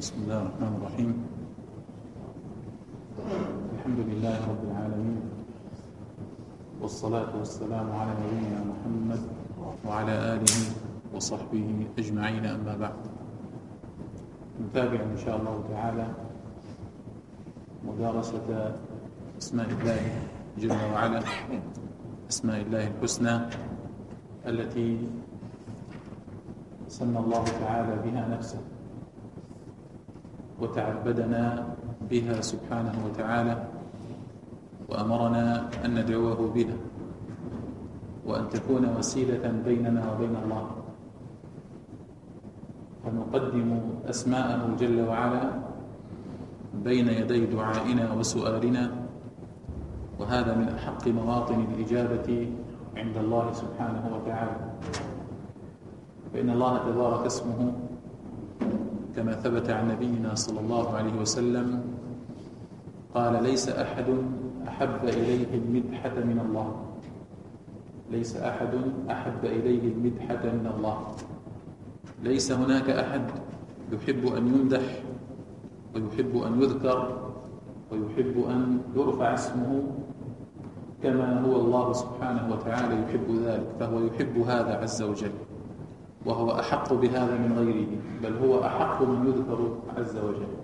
بسم الله الرحمن الرحيم. الحمد لله رب العالمين، والصلاة والسلام على نبينا محمد وعلى آله وصحبه أجمعين، أما بعد. نتابع إن شاء الله تعالى مدارسة أسماء الله جل وعلا، أسماء الله الحسنى التي سمى الله تعالى بها نفسه وتعبدنا بها سبحانه وتعالى، وأمرنا أن ندعوه بها وأن تكون وسيلة بيننا وبين الله، فنقدم أسماءه جل وعلا بين يدي دعائنا وسؤالنا، وهذا من أحق مواطن الإجابة عند الله سبحانه وتعالى. فإن الله تبارك اسمه كما ثبت عن نبينا صلى الله عليه وسلم قال: ليس أحد أحب إليه المدحة من الله، ليس أحد أحب إليه المدحة من الله. ليس هناك أحد يحب أن يمدح ويحب أن يذكر ويحب أن يرفع اسمه كما هو الله سبحانه وتعالى يحب ذلك، فهو يحب هذا عز وجل، وهو أحق بهذا من غيره، بل هو أحق من يذكر عز وجل.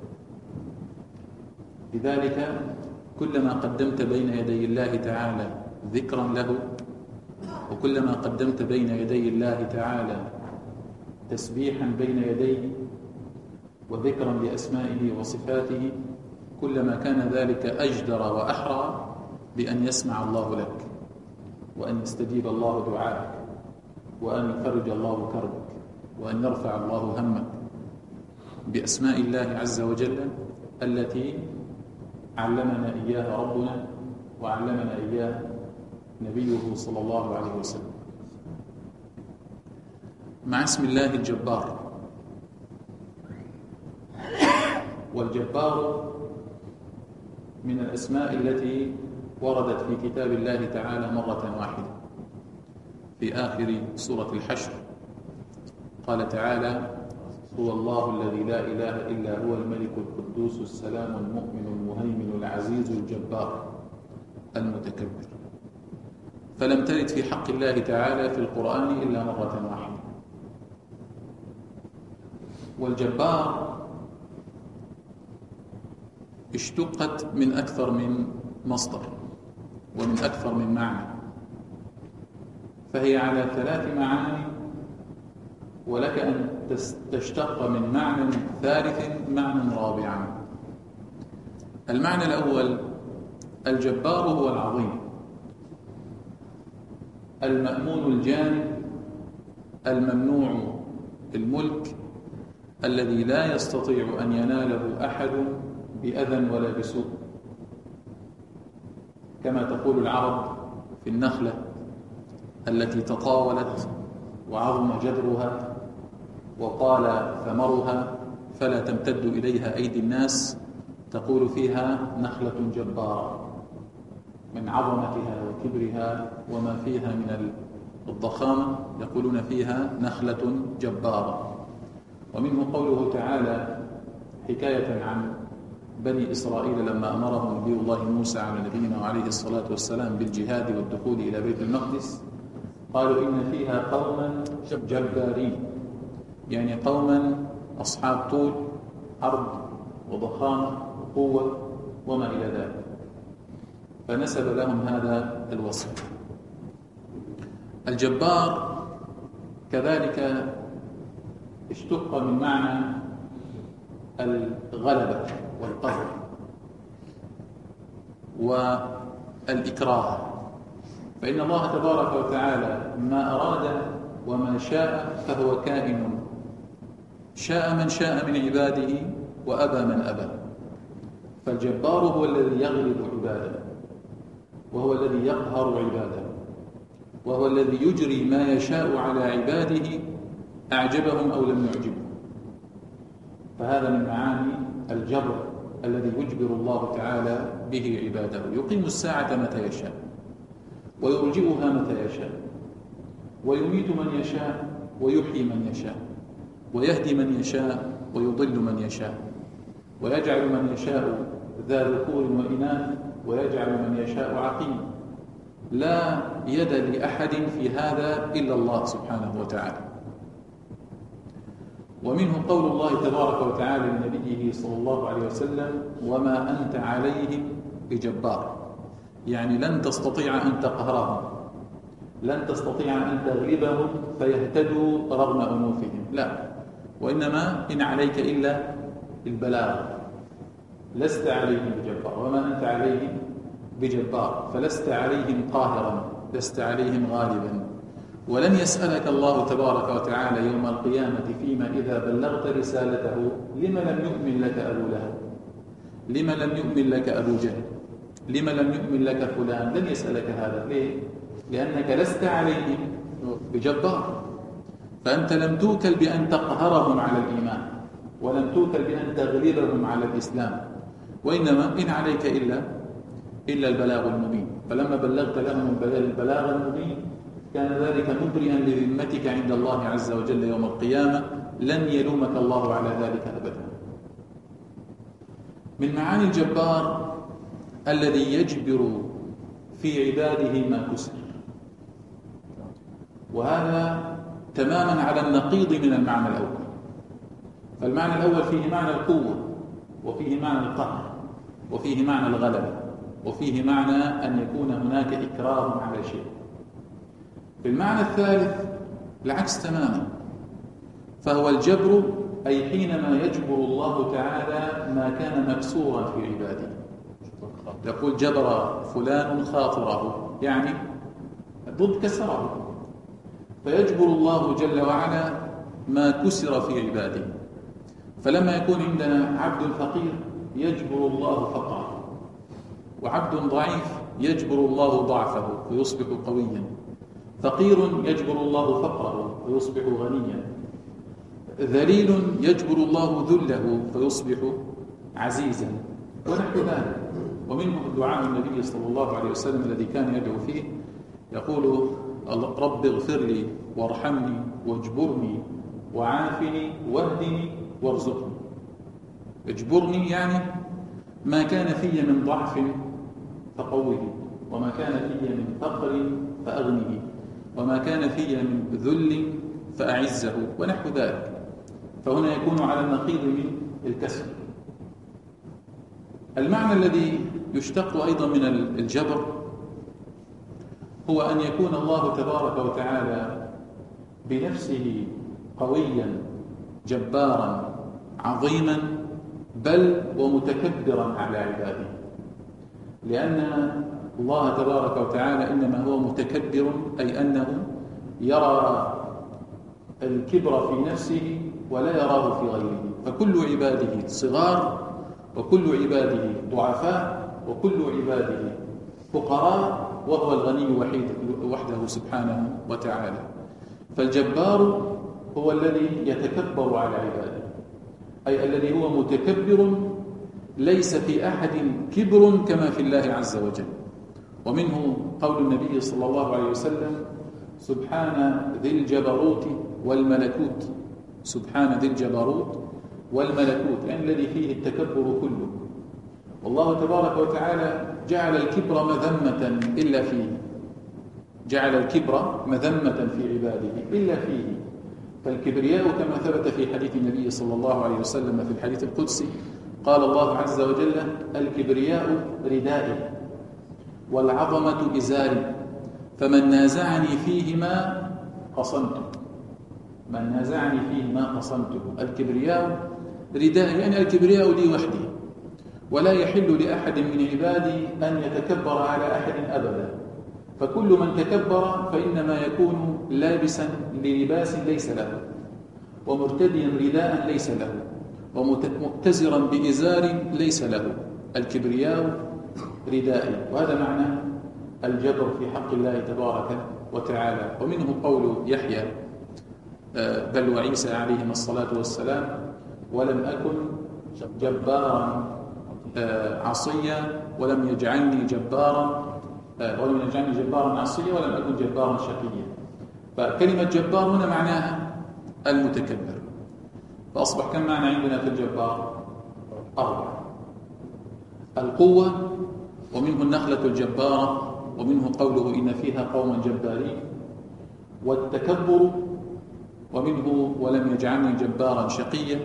لذلك كلما قدمت بين يدي الله تعالى ذكرا له، وكلما قدمت بين يدي الله تعالى تسبيحا بين يديه وذكرا لأسمائه وصفاته، كلما كان ذلك أجدر وأحرى بأن يسمع الله لك، وأن يستجيب الله دعاءك، وأن يفرج الله كربك، وأن يرفع الله همك بأسماء الله عز وجل التي علمنا إياها ربنا وعلمنا إياها نبيه صلى الله عليه وسلم. مع اسم الله الجبار. والجبار من الأسماء التي وردت في كتاب الله تعالى مرة واحدة في آخر سورة الحشر. قال تعالى: هو الله الذي لا إله إلا هو الملك القدوس السلام المؤمن المهيمن العزيز الجبار المتكبر. فلم ترد في حق الله تعالى في القرآن إلا مرة واحدة. والجبار اشتقت من أكثر من مصدر ومن أكثر من معنى، فهي على 3 معاني، ولك أن تشتق من معنى ثالث معنى رابعا. المعنى الأول: الجبار هو العظيم المأمون الجانب الممنوع الملك، الذي لا يستطيع أن يناله أحد بأذى ولا بسوء، كما تقول العرب في النخلة التي تطاولت وعظم جذرها وطال ثمرها فلا تمتد إليها أيدي الناس، تقول فيها نخلة جبارة، من عظمتها وكبرها وما فيها من الضخامة يقولون فيها نخلة جبارة. ومنه قوله تعالى حكاية عن بني إسرائيل لما أمرهم نبي الله موسى على نبينا وعليه الصلاة والسلام بالجهاد والدخول إلى بيت المقدس، قالوا إن فيها قوما جبارين، يعني قوما أصحاب طول عرض وضخامة وقوة وما إلى ذلك، فنسب لهم هذا الوصف. الجبار كذلك اشتق من معنى الغلبة والقهر والإكراه، فإن الله تبارك وتعالى ما أراد وما شاء فهو كائن، شاء من شاء من عباده وأبى من أبى. فالجبار هو الذي يغلب عباده، وهو الذي يقهر عباده، وهو الذي يجري ما يشاء على عباده أعجبهم أو لم يعجبهم. فهذا من معاني الجبر الذي يجبر الله تعالى به عباده. يقيم الساعة متى يشاء، ويرجئها متى يشاء، ويميت من يشاء ويحيي من يشاء، ويهدي من يشاء ويضل من يشاء، ويجعل من يشاء ذا ذكور وإناث، ويجعل من يشاء عقيم. لا يد لأحد في هذا إلا الله سبحانه وتعالى. ومنه قول الله تبارك وتعالى لنبيه صلى الله عليه وسلم: وما أنت عليهم بجبار، يعني لن تستطيع أن تقهرهم، لن تستطيع أن تغلبهم فيهتدوا رغم أنوفهم، لا، وإنما إن عليك إلا البلاغ، لست عليهم بجبار. وما أنت عليهم بجبار، فلست عليهم قاهرا، لست عليهم غالبا. ولن يسألك الله تبارك وتعالى يوم القيامة فيما إذا بلغت رسالته: لما لم يؤمن لك أبو لهب، لما لم يؤمن لك أبو جهل، لما لم يؤمن لك فلان. لن يسألك هذا. ليه؟ لأنك لست عليهم بجبار، فأنت لم توكل بأن تقهرهم على الإيمان، ولم توكل بأن تغلبهم على الإسلام، وإنما إن عليك إلا البلاغ المبين. فلما بلغت لهم البلاغ المبين كان ذلك مبرئا لذمتك عند الله عز وجل يوم القيامة، لن يلومك الله على ذلك أبدا. من معاني الجبار الذي يجبر في عباده ما كسر، وهذا تماما على النقيض من المعنى الأول. فالمعنى الأول فيه معنى القوة، وفيه معنى القهر، وفيه معنى الغلبة، وفيه معنى أن يكون هناك إكراه على شيء. في المعنى الثالث العكس تماما، فهو الجبر، أي حينما يجبر الله تعالى ما كان مكسورا في عباده. يقول: جبر فلان خاطره، يعني ضد كسره. فيجبر الله جل وعلا ما كسر في عباده. فلما يكون عندنا عبد فقير يجبر الله فقره، وعبد ضعيف يجبر الله ضعفه ويصبح قويا، فقير يجبر الله فقره ويصبح غنيا، ذليل يجبر الله ذله فيصبح عزيزا، ونحو ذلك. ومنه دعاء النبي صلى الله عليه وسلم الذي كان يدعو فيه، يقول: رب اغفر لي وارحمني واجبرني وعافني واهدني وارزقني. اجبرني يعني ما كان في من ضعف فقوه، وما كان في من فقر فأغنه، وما كان في من ذل فأعزه، ونحو ذلك. فهنا يكون على النقيض من الكسر. المعنى الذي يشتق أيضا من الجبر هو أن يكون الله تبارك وتعالى بنفسه قويا جبارا عظيما، بل ومتكبرا على عباده، لأن الله تبارك وتعالى إنما هو متكبر، أي أنه يرى الكبر في نفسه ولا يراه في غيره. فكل عباده صغار، وكل عباده ضعفاء، وكل عباده فقراء، وهو الغني وحده سبحانه وتعالى. فالجبار هو الذي يتكبر على عباده، أي الذي هو متكبر، ليس في أحد كبر كما في الله عز وجل. ومنه قول النبي صلى الله عليه وسلم: سبحان ذي الجبروت والملكوت. سبحان ذي الجبروت والملكوت، يعني الذي فيه التكبر كله. والله تبارك وتعالى جعل الكبر مذمة إلا فيه، جعل الكبر مذمة في عباده إلا فيه. فالكبرياء كما ثبت في حديث النبي صلى الله عليه وسلم في الحديث القدسي، قال الله عز وجل: الكبرياء ردائي والعظمة إزاري، فمن نازعني فيهما قصمته. من نازعني فيهما قصمته. الكبرياء ردائي، يعني الكبرياء لي وحدي، ولا يحل لأحد من عبادي أن يتكبر على أحد أبدا. فكل من تكبر فإنما يكون لابسا للباس ليس له، ومرتديا رداء ليس له، ومؤتزرا بإزار ليس له. الكبرياء ردائي، وهذا معنى الجبر في حق الله تبارك وتعالى. ومنه قول يحيى بل وعيسى عليهما الصلاة والسلام: ولم أكن جبارا عصيا ولم يجعلني جبارا عصيا ولم أكن جبارا شقيا. فكلمة جبار هنا معناها المتكبر. فأصبح كم معنى عندنا في الجبار؟ 4. القوة، ومنه النخلة الجبارة، ومنه قوله إن فيها قوما جبارين. والتكبر، ومنه ولم يجعلني جبارا شقيا.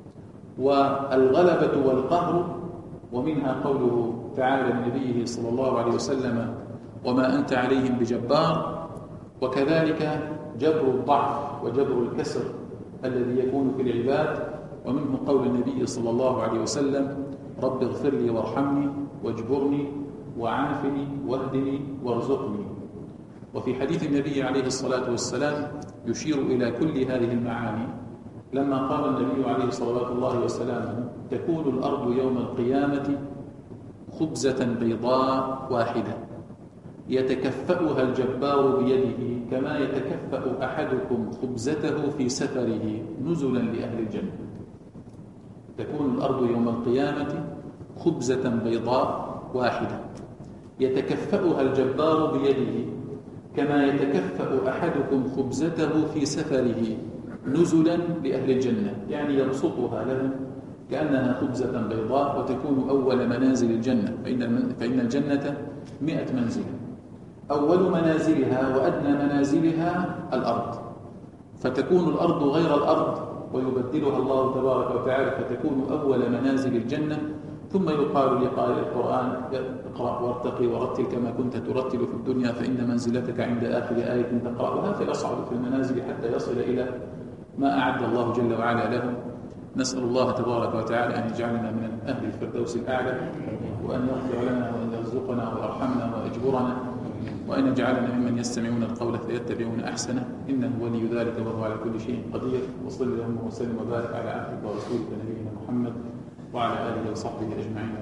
والغلبة والقهر، ومنها قوله تعالى لنبيه صلى الله عليه وسلم وما أنت عليهم بجبار. وكذلك جبر الضعف وجبر الكسر الذي يكون في العباد، ومنه قول النبي صلى الله عليه وسلم رب اغفر لي وارحمني واجبرني وعافني واهدني وارزقني. وفي حديث النبي عليه الصلاة والسلام يشير إلى كل هذه المعاني لما قال النبي عليه صلوات الله وسلامه تكون الأرض يوم القيامة خبزة بيضاء واحدة يتكفأها الجبار بيده كما يتكفأ أحدكم خبزته في سفره نزلا لأهل الجنة. تكون الأرض يوم القيامة خبزة بيضاء واحدة يتكفأها الجبار بيده كما يتكفأ أحدكم خبزته في سفره نزلا لأهل الجنة، يعني يبسطها لهم كأنها خبزة بيضاء، وتكون أول منازل الجنة، فإن الجنة 100 منزل، أول منازلها وأدنى منازلها الأرض، فتكون الأرض غير الأرض ويبدلها الله تبارك وتعالى فتكون أول منازل الجنة. ثم يقال لقارئ القرآن اقرأ وارتقي ورتل كما كنت ترتل في الدنيا فإن منزلتك عند آخر آية تقرأها، فيصعد في المنازل حتى يصل إلى ما أعد الله جل وعلا له. نسأل الله تبارك وتعالى أن يجعلنا من أهل الفردوس الأعلى، وأن يغفر لنا وأن يرزقنا ويرحمنا ويجبرنا، وأن يجعلنا ممن يستمعون القول فيتبعون أحسنه، إنه ولي ذلك وهو على كل شيء قدير. وصل اللهم وسلم وبارك على عبدك ورسولك نبينا محمد وعلى آله وصحبه أجمعين.